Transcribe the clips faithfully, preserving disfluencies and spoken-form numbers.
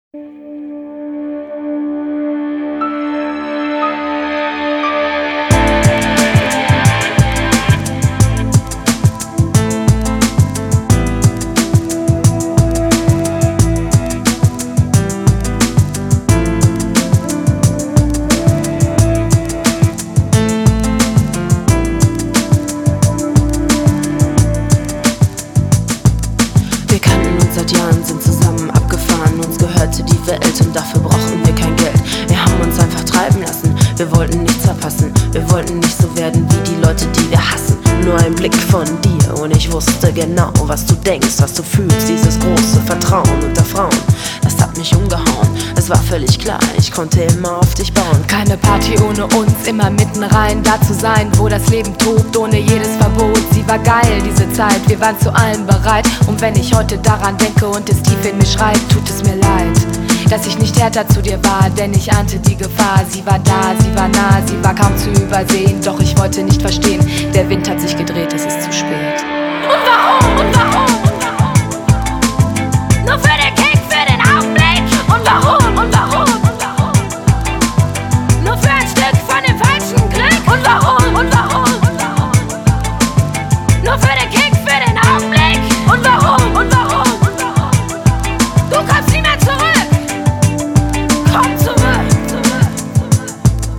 Seit Jahren sind zusammen abgefahren, uns gehörte die Welt und dafür brauchten wir kein Geld. Wir haben uns einfach treiben lassen, wir wollten nichts verpassen, wir wollten nicht so werden wie die Leute, die wir hassen. Nur ein Blick von dir und ich wusste genau, was du denkst, was du fühlst. Dieses große Vertrauen unter Frauen, das hat mich umgehauen. Es war völlig klar, ich konnte immer auf dich bauen. Keine Party ohne uns, immer mitten rein, da zu sein, wo das Leben tobt, ohne jedes Verbot. Sie war geil, diese Zeit, wir waren zu allem bereit. Und wenn ich heute daran denke und es tief in mir schreit, tut es mir leid, dass ich nicht härter zu dir war, denn ich ahnte die Gefahr. Sie war da, sie war nah, sie war kaum zu übersehen, doch ich wollte nicht verstehen, der Wind hat sich gedreht, es ist zu spät. Und warum, und warum, und warum? Nur für den Kick, für den Augenblick. Und warum, und warum, und warum? Nur für ein Stück von dem falschen Glück. Und warum, und warum, und warum? Nur für den Kick, für den Augenblick. Und warum, und warum, und warum? Du kommst nie mehr zurück. Komm zurück, zurück, zurück.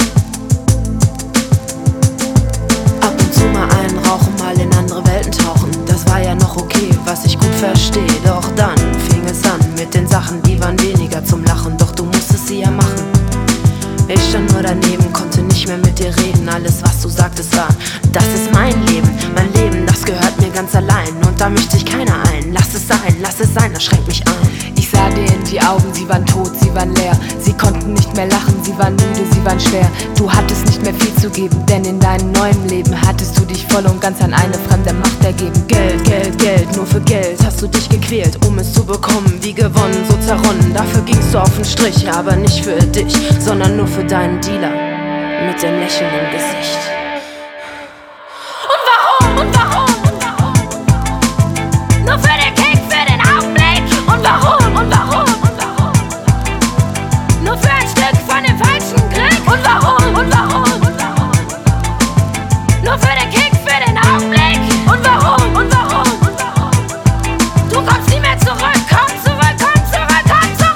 Ab und zu mal einen rauchen, mal in andere Welten tauchen. Das war ja noch okay, was ich gut verstehe. Doch dann fing es an mit den Sachen, die waren weniger zum Lachen. Doch du musstest sie ja machen. Ich stand nur daneben, konnte nicht mehr mit dir reden. Alles, was du sagtest, war: das ist mein Leben, mein Leben, das gehört mir ganz allein. Und da mischt sich keiner ein. Lass es sein, lass es sein, das schränkt mich ein. Ich sah dir in die Augen, sie waren tot, sie waren leer. Sie konnten nicht mehr lachen, sie waren müde, sie waren schwer. Du hattest nicht mehr viel zu geben, denn in deinem neuen Leben hattest du dich voll und ganz an eine fremde Macht ergeben. Geld, Geld, Geld, nur für Geld hast du dich gequält, um es zu bekommen. Wie gewonnen, so zerronnen, dafür gingst du auf den Strich. Aber nicht für dich, sondern nur für deinen Dealer mit dem Lächeln im Gesicht. Und warum, und warum, und warum? Nur für den Kick, für den Augenblick. Und warum, und warum, und warum? Nur für ein Stück von dem falschen Glück. Und warum, und warum, und warum? Nur für den Kick, für den Augenblick. Und warum, und warum, und warum? Du kommst nie mehr zurück. Komm zurück, komm zurück, komm zurück.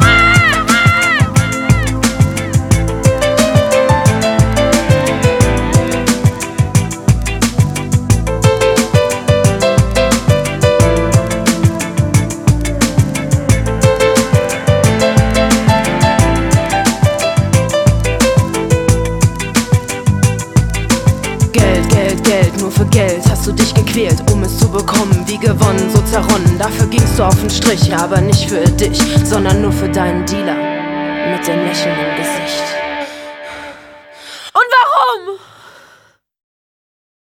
Geld, Geld, Geld, nur für Geld hast du dich gequält, um es zu bekommen. Wie gewonnen, so zerronnen, dafür gingst du auf den Strich. Aber nicht für dich, sondern nur für deinen Dealer mit dem Lächeln im Gesicht.